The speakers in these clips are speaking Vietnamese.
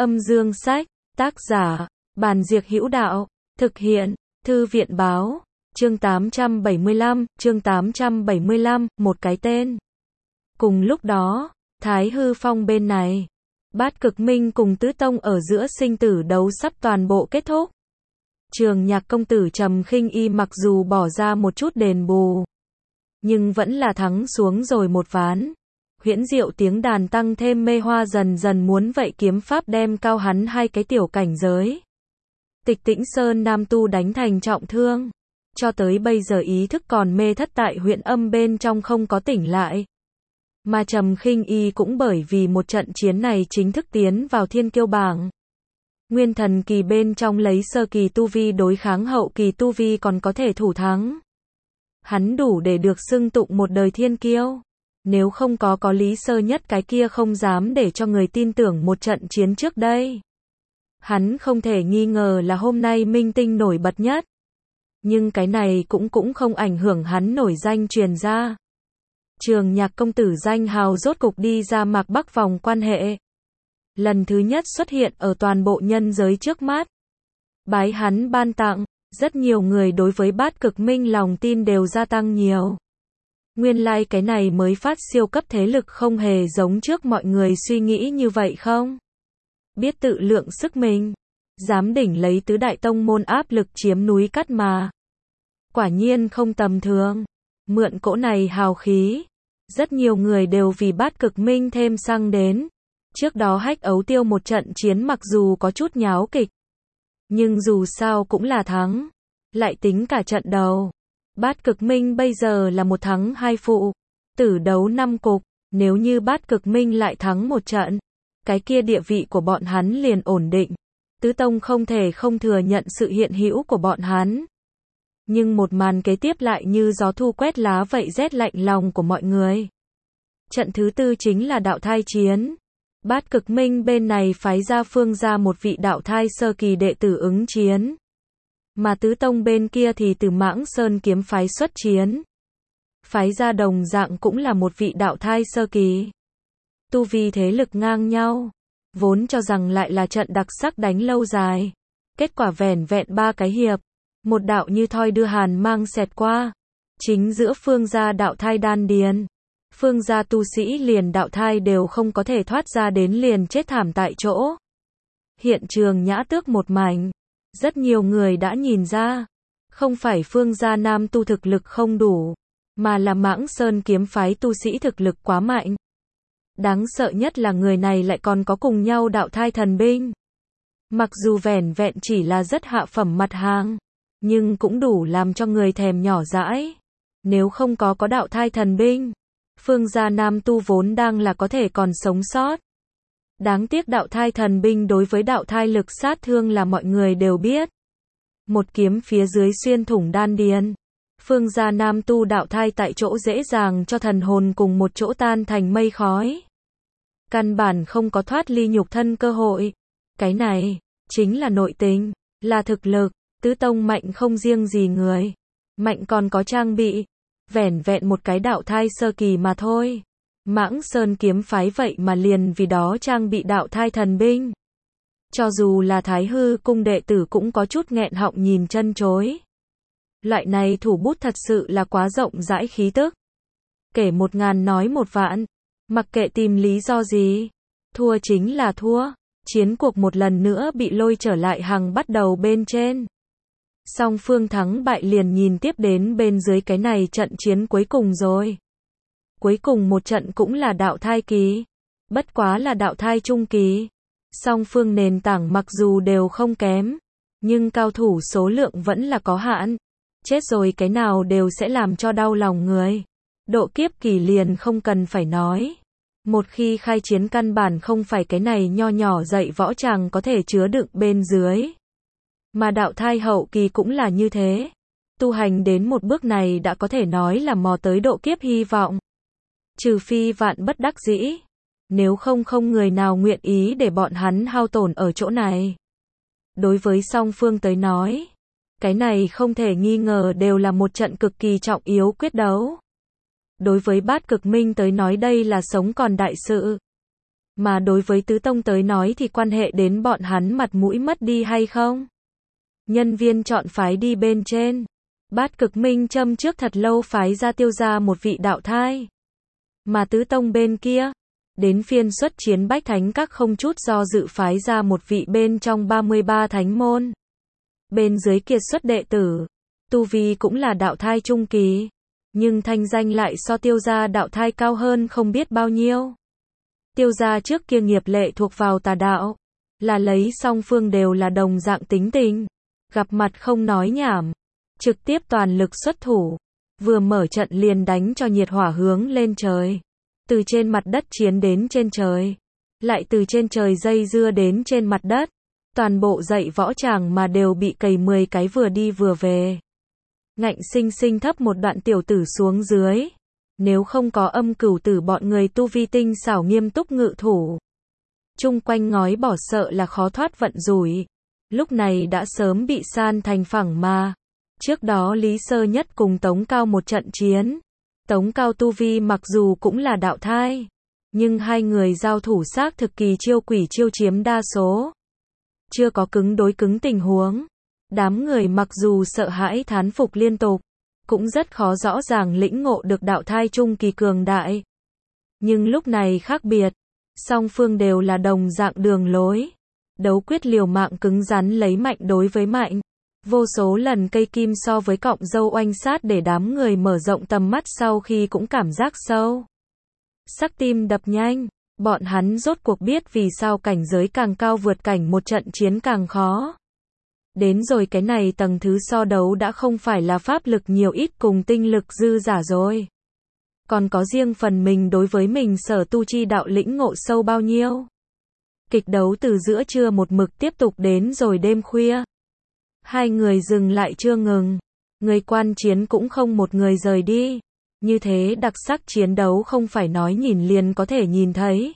Âm dương sách, tác giả, Bàn Diệc Hữu Đạo, thực hiện, Thư viện Báo, chương 875, một cái tên. Cùng lúc đó, Thái Hư Phong bên này, Bát Cực Minh cùng Tứ Tông ở giữa sinh tử đấu sắp toàn bộ kết thúc. Trường Nhạc công tử Trầm Khinh Y mặc dù bỏ ra một chút đền bù, nhưng vẫn là thắng xuống rồi một ván. Huyễn diệu tiếng đàn tăng thêm mê hoa dần dần muốn vậy kiếm pháp đem cao hắn hai cái tiểu cảnh giới. Tịch Tĩnh Sơn Nam tu đánh thành trọng thương. Cho tới bây giờ ý thức còn mê thất tại huyện âm bên trong không có tỉnh lại. Mà Trầm Khinh Y cũng bởi vì một trận chiến này chính thức tiến vào thiên kiêu bảng. Nguyên thần kỳ bên trong lấy sơ kỳ tu vi đối kháng hậu kỳ tu vi còn có thể thủ thắng. Hắn đủ để được xưng tụng một đời thiên kiêu. Nếu không có Lý Sơ Nhất cái kia không dám để cho người tin tưởng một trận chiến trước đây. Hắn không thể nghi ngờ là hôm nay minh tinh nổi bật nhất. Nhưng cái này cũng không ảnh hưởng hắn nổi danh truyền ra. Trường Nhạc công tử danh hào rốt cục đi ra Mạc Bắc vòng quan hệ. Lần thứ nhất xuất hiện ở toàn bộ nhân giới trước mắt. Bái hắn ban tặng, rất nhiều người đối với Bát Cực Minh lòng tin đều gia tăng nhiều. Nguyên lai cái này mới phát siêu cấp thế lực không hề giống trước mọi người suy nghĩ như vậy không? Biết tự lượng sức mình, dám đỉnh lấy tứ đại tông môn áp lực chiếm núi cát mà. Quả nhiên không tầm thường, mượn cỗ này hào khí. Rất nhiều người đều vì Bát Cực Minh thêm xăng đến. Trước đó Hách Ấu Tiêu một trận chiến mặc dù có chút nháo kịch, nhưng dù sao cũng là thắng. Lại tính cả trận đầu. Bát Cực Minh bây giờ là một thắng hai phụ, tử đấu 5 cục, nếu như Bát Cực Minh lại thắng một trận, cái kia địa vị của bọn hắn liền ổn định. Tứ Tông không thể không thừa nhận sự hiện hữu của bọn hắn. Nhưng một màn kế tiếp lại như gió thu quét lá vậy rét lạnh lòng của mọi người. Trận thứ tư chính là đạo thai chiến. Bát Cực Minh bên này phái ra Phương ra một vị đạo thai sơ kỳ đệ tử ứng chiến. Mà Tứ Tông bên kia thì từ Mãng Sơn kiếm phái xuất chiến. Phái ra đồng dạng cũng là một vị đạo thai sơ kỳ. Tu vi thế lực ngang nhau. Vốn cho rằng lại là trận đặc sắc đánh lâu dài. Kết quả vẻn vẹn 3 cái hiệp. Một đạo như thoi đưa hàn mang xẹt qua. Chính giữa Phương gia đạo thai đan điền. Phương gia tu sĩ liền đạo thai đều không có thể thoát ra đến liền chết thảm tại chỗ. Hiện trường nhã tước một mảnh. Rất nhiều người đã nhìn ra, không phải Phương gia nam tu thực lực không đủ, mà là Mãng Sơn kiếm phái tu sĩ thực lực quá mạnh. Đáng sợ nhất là người này lại còn có cùng nhau đạo thai thần binh. Mặc dù vẻn vẹn chỉ là rất hạ phẩm mặt hàng, nhưng cũng đủ làm cho người thèm nhỏ dãi. Nếu không có đạo thai thần binh, Phương gia nam tu vốn đang là có thể còn sống sót. Đáng tiếc đạo thai thần binh đối với đạo thai lực sát thương là mọi người đều biết. Một kiếm phía dưới xuyên thủng đan điền. Phương gia nam tu đạo thai tại chỗ dễ dàng cho thần hồn cùng một chỗ tan thành mây khói. Căn bản không có thoát ly nhục thân cơ hội. Cái này, chính là nội tình, là thực lực. Tứ Tông mạnh không riêng gì người. Mạnh còn có trang bị. Vẻn vẹn một cái đạo thai sơ kỳ mà thôi. Mãng Sơn kiếm phái vậy mà liền vì đó trang bị đạo thai thần binh. Cho dù là Thái Hư cung đệ tử cũng có chút nghẹn họng nhìn chân chối. Loại này thủ bút thật sự là quá rộng rãi khí tức. Kể 1000 nói 1 vạn. Mặc kệ tìm lý do gì. Thua chính là thua. Chiến cuộc một lần nữa bị lôi trở lại hàng bắt đầu bên trên. Song phương thắng bại liền nhìn tiếp đến bên dưới cái này trận chiến cuối cùng rồi. Cuối cùng một trận cũng là đạo thai kỳ. Bất quá là đạo thai trung kỳ. Song phương nền tảng mặc dù đều không kém. Nhưng cao thủ số lượng vẫn là có hạn. Chết rồi cái nào đều sẽ làm cho đau lòng người. Độ kiếp kỳ liền không cần phải nói. Một khi khai chiến căn bản không phải cái này nho nhỏ dạy võ tràng có thể chứa đựng bên dưới. Mà đạo thai hậu kỳ cũng là như thế. Tu hành đến một bước này đã có thể nói là mò tới độ kiếp hy vọng. Trừ phi vạn bất đắc dĩ. Nếu không người nào nguyện ý để bọn hắn hao tổn ở chỗ này. Đối với song phương tới nói, cái này không thể nghi ngờ đều là một trận cực kỳ trọng yếu quyết đấu. Đối với Bát Cực Minh tới nói đây là sống còn đại sự. Mà đối với tứ tông tới nói thì quan hệ đến bọn hắn mặt mũi mất đi hay không? Nhân viên chọn phái đi bên trên. Bát Cực Minh châm trước thật lâu phái ra tiêu ra một vị đạo thai. Mà tứ tông bên kia, đến phiên xuất chiến Bách Thánh Các không chút do dự phái ra một vị bên trong 33 thánh môn. Bên dưới kia xuất đệ tử, tu vi cũng là đạo thai trung kỳ, nhưng thanh danh lại so tiêu gia đạo thai cao hơn không biết bao nhiêu. Tiêu gia trước kia nghiệp lệ thuộc vào tà đạo, là lấy song phương đều là đồng dạng tính tình, gặp mặt không nói nhảm, trực tiếp toàn lực xuất thủ, vừa mở trận liền đánh cho nhiệt hỏa hướng lên trời, từ trên mặt đất chiến đến trên trời, lại từ trên trời dây dưa đến trên mặt đất, toàn bộ dạy võ tràng mà đều bị cày 10 cái vừa đi vừa về. Ngạnh sinh sinh thấp một đoạn tiểu tử xuống dưới, nếu không có Âm Cửu Tử bọn người tu vi tinh xảo nghiêm túc ngự thủ, chung quanh ngói bỏ sợ là khó thoát vận rủi, lúc này đã sớm bị san thành phẳng mà. Trước đó Lý Sơ Nhất cùng Tống Cao một trận chiến, Tống Cao tu vi mặc dù cũng là đạo thai, nhưng hai người giao thủ xác thực kỳ chiêu quỷ chiêu chiếm đa số, chưa có cứng đối cứng tình huống. Đám người mặc dù sợ hãi thán phục liên tục, cũng rất khó rõ ràng lĩnh ngộ được đạo thai trung kỳ cường đại. Nhưng lúc này khác biệt, song phương đều là đồng dạng đường lối, đấu quyết liều mạng cứng rắn lấy mạnh đối với mạnh. Vô số lần cây kim so với cọng dâu oanh sát để đám người mở rộng tầm mắt sau khi cũng cảm giác sâu. Sắc tim đập nhanh, bọn hắn rốt cuộc biết vì sao cảnh giới càng cao vượt cảnh một trận chiến càng khó. Đến rồi cái này tầng thứ so đấu đã không phải là pháp lực nhiều ít cùng tinh lực dư giả rồi. Còn có riêng phần mình đối với mình sở tu chi đạo lĩnh ngộ sâu bao nhiêu. Kịch đấu từ giữa trưa một mực tiếp tục đến rồi đêm khuya. Hai người dừng lại chưa ngừng. Người quan chiến cũng không một người rời đi. Như thế đặc sắc chiến đấu không phải nói nhìn liền có thể nhìn thấy.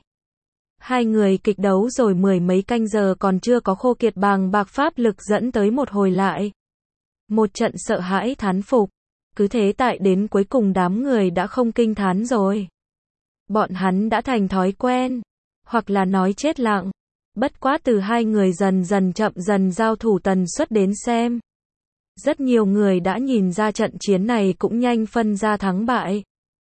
Hai người kịch đấu rồi mười mấy canh giờ còn chưa có khô kiệt bàng bạc pháp lực dẫn tới một hồi lại. Một trận sợ hãi thán phục. Cứ thế tại đến cuối cùng đám người đã không kinh thán rồi. Bọn hắn đã thành thói quen. Hoặc là nói chết lặng. Bất quá từ hai người dần dần chậm dần giao thủ tần suất đến xem. Rất nhiều người đã nhìn ra trận chiến này cũng nhanh phân ra thắng bại.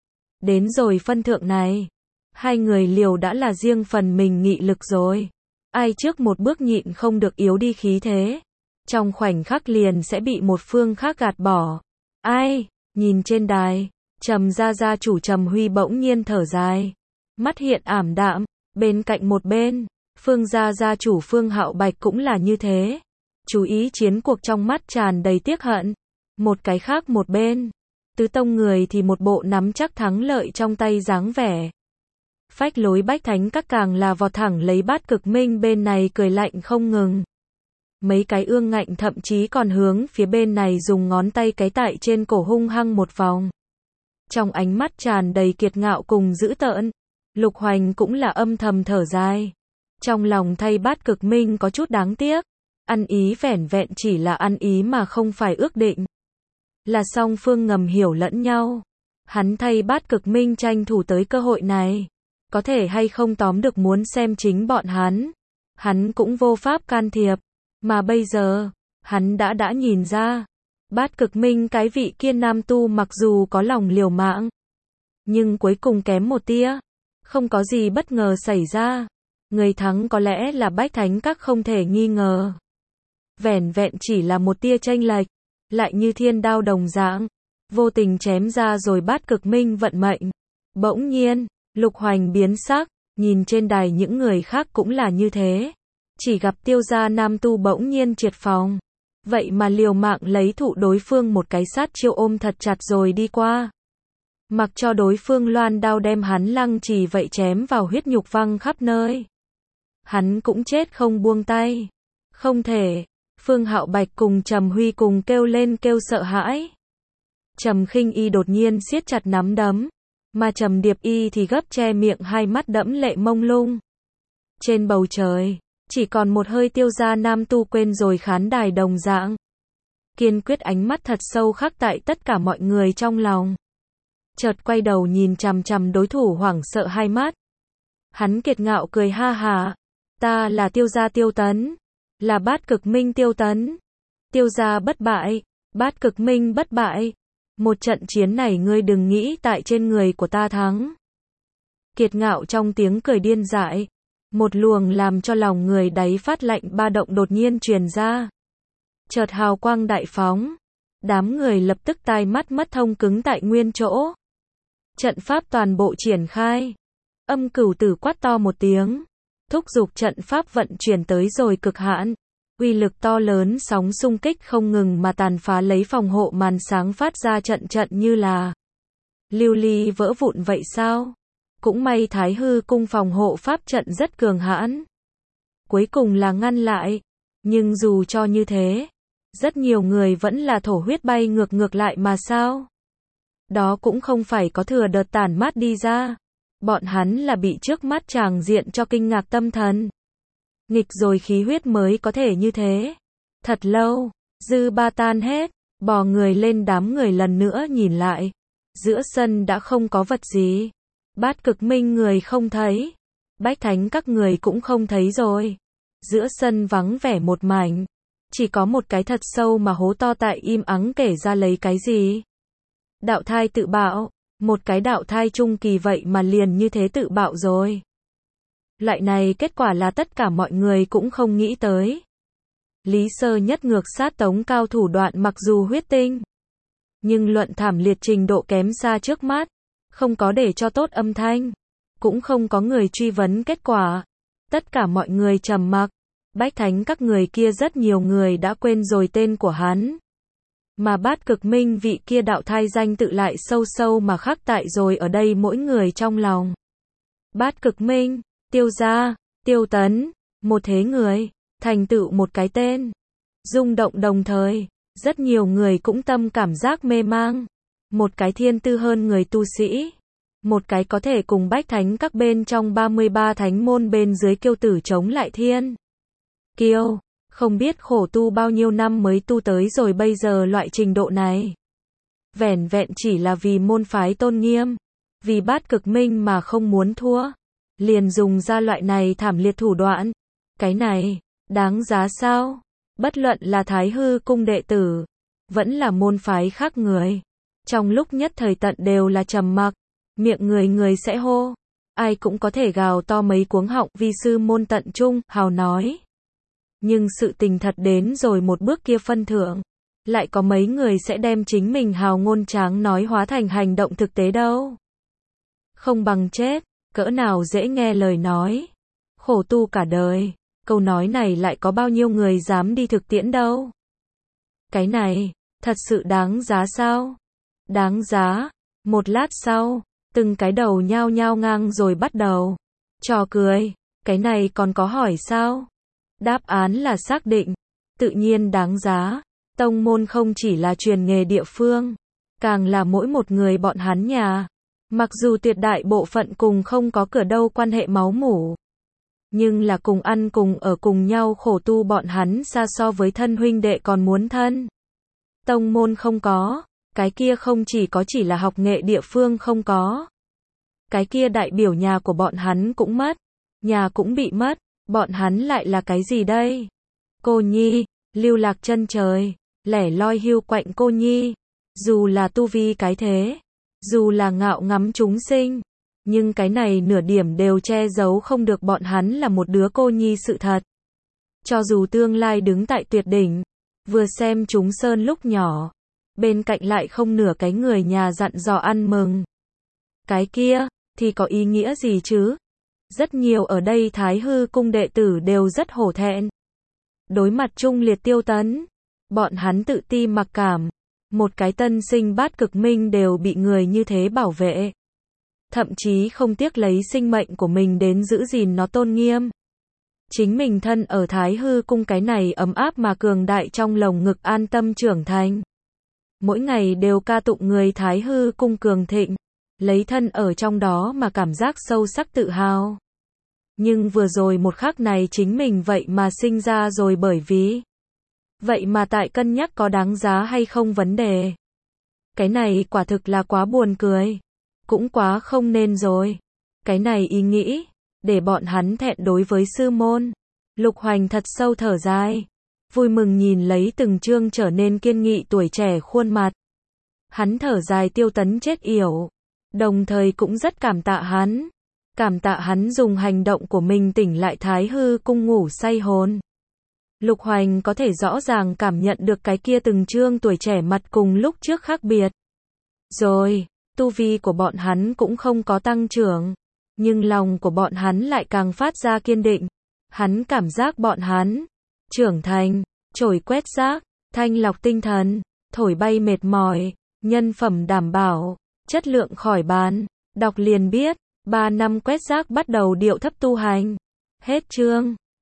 Đến rồi phân thượng này. Hai người liều đã là riêng phần mình nghị lực rồi. Ai trước một bước nhịn không được yếu đi khí thế. Trong khoảnh khắc liền sẽ bị một phương khác gạt bỏ. Ai? Nhìn trên đài, Trầm gia chủ Trầm Huy bỗng nhiên thở dài. Mắt hiện ảm đạm, bên cạnh một bên, Phương gia chủ Phương Hạo Bạch cũng là như thế. Chú ý chiến cuộc trong mắt tràn đầy tiếc hận. Một cái khác một bên, tứ tông người thì một bộ nắm chắc thắng lợi trong tay dáng vẻ. Phách lối Bách Thánh Các càng là vọt thẳng lấy Bát Cực Minh bên này cười lạnh không ngừng. Mấy cái ương ngạnh thậm chí còn hướng phía bên này dùng ngón tay cái tại trên cổ hung hăng một vòng. Trong ánh mắt tràn đầy kiệt ngạo cùng dữ tợn, Lục Hoành cũng là âm thầm thở dài. Trong lòng thay Bát Cực Minh có chút đáng tiếc. Ăn ý vẻn vẹn chỉ là ăn ý mà không phải ước định. Là song phương ngầm hiểu lẫn nhau. Hắn thay Bát Cực Minh tranh thủ tới cơ hội này. Có thể hay không tóm được muốn xem chính bọn hắn. Hắn cũng vô pháp can thiệp. Mà bây giờ, hắn đã nhìn ra. Bát Cực Minh cái vị kia nam tu mặc dù có lòng liều mạng. Nhưng cuối cùng kém một tia. Không có gì bất ngờ xảy ra. Người thắng có lẽ là Bách Thánh Các không thể nghi ngờ. Vẻn vẹn chỉ là một tia chênh lệch. Lại như thiên đao đồng dạng. Vô tình chém ra rồi Bát Cực Minh vận mệnh. Bỗng nhiên, Lục Hoành biến sắc. Nhìn trên đài những người khác cũng là như thế. Chỉ gặp tiêu gia nam tu bỗng nhiên triệt phòng. Vậy mà liều mạng lấy thụ đối phương một cái sát chiêu ôm thật chặt rồi đi qua. Mặc cho đối phương loan đao đem hắn lăng trì vậy chém vào huyết nhục văng khắp nơi. Hắn cũng chết không buông tay. Không thể. Phương Hạo Bạch cùng Trầm Huy cùng kêu lên kêu sợ hãi. Trầm Khinh Y đột nhiên siết chặt nắm đấm. Mà Trầm Điệp Y thì gấp che miệng hai mắt đẫm lệ mông lung. Trên bầu trời. Chỉ còn một hơi tiêu gia nam tu quên rồi khán đài đồng dạng. Kiên quyết ánh mắt thật sâu khắc tại tất cả mọi người trong lòng. Chợt quay đầu nhìn chằm chằm đối thủ hoảng sợ hai mắt. Hắn kiệt ngạo cười ha hả. Ta là Tiêu gia Tiêu Tấn. Là Bát Cực Minh Tiêu Tấn. Tiêu gia bất bại. Bát Cực Minh bất bại. Một trận chiến này ngươi đừng nghĩ tại trên người của ta thắng. Kiệt ngạo trong tiếng cười điên dại. Một luồng làm cho lòng người đáy phát lạnh ba động đột nhiên truyền ra. Chợt hào quang đại phóng. Đám người lập tức tai mắt mất thông cứng tại nguyên chỗ. Trận pháp toàn bộ triển khai. Âm Cửu Tử quát to một tiếng. Thúc giục trận pháp vận chuyển tới rồi cực hạn. Uy lực to lớn sóng xung kích không ngừng mà tàn phá lấy phòng hộ màn sáng phát ra trận trận như là lưu ly vỡ vụn vậy sao? Cũng may Thái Hư cung phòng hộ pháp trận rất cường hãn. Cuối cùng là ngăn lại. Nhưng dù cho như thế, rất nhiều người vẫn là thổ huyết bay ngược lại mà sao? Đó cũng không phải có thừa đợt tản mát đi ra. Bọn hắn là bị trước mắt tràng diện cho kinh ngạc tâm thần. Nghịch rồi khí huyết mới có thể như thế. Thật lâu, dư ba tan hết, bò người lên đám người lần nữa nhìn lại. Giữa sân đã không có vật gì. Bát Cực Minh người không thấy. Bách Thánh các người cũng không thấy rồi. Giữa sân vắng vẻ một mảnh. Chỉ có một cái thật sâu mà hố to tại im ắng kể ra lấy cái gì. Đạo thai tự bạo. Một cái đạo thai trung kỳ vậy mà liền như thế tự bạo rồi. Loại này kết quả là tất cả mọi người cũng không nghĩ tới. Lý Sơ nhất ngược sát tống cao thủ đoạn mặc dù huyết tinh. Nhưng luận thảm liệt trình độ kém xa trước mắt. Không có để cho tốt âm thanh. Cũng không có người truy vấn kết quả. Tất cả mọi người trầm mặc. Bách Thánh các người kia rất nhiều người đã quên rồi tên của hắn. Mà Bát Cực Minh vị kia đạo thai danh tự lại sâu sâu mà khắc tại rồi ở đây mỗi người trong lòng. Bát Cực Minh, Tiêu gia, Tiêu Tấn, một thế người, thành tựu một cái tên. Rung động đồng thời, rất nhiều người cũng tâm cảm giác mê mang. Một cái thiên tư hơn người tu sĩ. Một cái có thể cùng Bách Thánh các bên trong 33 thánh môn bên dưới kiêu tử chống lại thiên. Kiêu. Không biết khổ tu bao nhiêu năm mới tu tới rồi bây giờ loại trình độ này. Vẻn vẹn chỉ là vì môn phái tôn nghiêm. Vì Bát Cực Minh mà không muốn thua. Liền dùng ra loại này thảm liệt thủ đoạn. Cái này, đáng giá sao? Bất luận là Thái Hư cung đệ tử. Vẫn là môn phái khác người. Trong lúc nhất thời tận đều là trầm mặc. Miệng người sẽ hô. Ai cũng có thể gào to mấy cuống họng vi sư môn tận trung, hào nói. Nhưng sự tình thật đến rồi một bước kia phân thượng. Lại có mấy người sẽ đem chính mình hào ngôn tráng nói hóa thành hành động thực tế đâu. Không bằng chết, cỡ nào dễ nghe lời nói. Khổ tu cả đời, câu nói này lại có bao nhiêu người dám đi thực tiễn đâu. Cái này, thật sự đáng giá sao? Đáng giá. Một lát sau, từng cái đầu nhao nhao ngang rồi bắt đầu. Trò cười, cái này còn có hỏi sao? Đáp án là xác định. Tự nhiên đáng giá. Tông môn không chỉ là truyền nghề địa phương, càng là mỗi một người bọn hắn nhà. Mặc dù tuyệt đại bộ phận cùng không có cửa đâu quan hệ máu mủ. Nhưng là cùng ăn cùng ở cùng nhau khổ tu bọn hắn xa so với thân huynh đệ còn muốn thân. Tông môn không có. Cái kia không chỉ là học nghệ địa phương không có. Cái kia đại biểu nhà của bọn hắn cũng mất. Nhà cũng bị mất. Bọn hắn lại là cái gì đây? Cô nhi, lưu lạc chân trời, lẻ loi hiu quạnh cô nhi. Dù là tu vi cái thế, dù là ngạo ngắm chúng sinh, nhưng cái này nửa điểm đều che giấu không được bọn hắn là một đứa cô nhi sự thật. Cho dù tương lai đứng tại tuyệt đỉnh, vừa xem chúng sơn lúc nhỏ, bên cạnh lại không nửa cái người nhà dặn dò ăn mừng. Cái kia, thì có ý nghĩa gì chứ? Rất nhiều ở đây Thái Hư cung đệ tử đều rất hổ thẹn. Đối mặt Trung Liệt Tiêu Tấn, bọn hắn tự ti mặc cảm. Một cái tân sinh Bát Cực Minh đều bị người như thế bảo vệ. Thậm chí không tiếc lấy sinh mệnh của mình đến giữ gìn nó tôn nghiêm. Chính mình thân ở Thái Hư cung cái này ấm áp mà cường đại trong lồng ngực an tâm trưởng thành. Mỗi ngày đều ca tụng người Thái Hư cung cường thịnh. Lấy thân ở trong đó mà cảm giác sâu sắc tự hào. Nhưng vừa rồi một khắc này chính mình vậy mà sinh ra rồi bởi vì. Vậy mà tại cân nhắc có đáng giá hay không vấn đề. Cái này quả thực là quá buồn cười. Cũng quá không nên rồi. Cái này ý nghĩ. để bọn hắn thẹn đối với sư môn. Lục Hoành thật sâu thở dài, vui mừng nhìn lấy từng chương trở nên kiên nghị tuổi trẻ khuôn mặt. Hắn thở dài Tiêu Tấn chết yểu, đồng thời cũng rất cảm tạ hắn. Cảm tạ hắn dùng hành động của mình tỉnh lại Thái Hư cung ngủ say hồn. Lục Hoành có thể rõ ràng cảm nhận được cái kia từng chương tuổi trẻ mặt cùng lúc trước khác biệt. Rồi, tu vi của bọn hắn cũng không có tăng trưởng, nhưng lòng của bọn hắn lại càng phát ra kiên định. Hắn cảm giác bọn hắn trưởng thành, trổi quét rác, thanh lọc tinh thần, thổi bay mệt mỏi, nhân phẩm đảm bảo, chất lượng khỏi bàn. Đọc liền biết, 3 năm quét rác bắt đầu điệu thấp tu hành. Hết chương.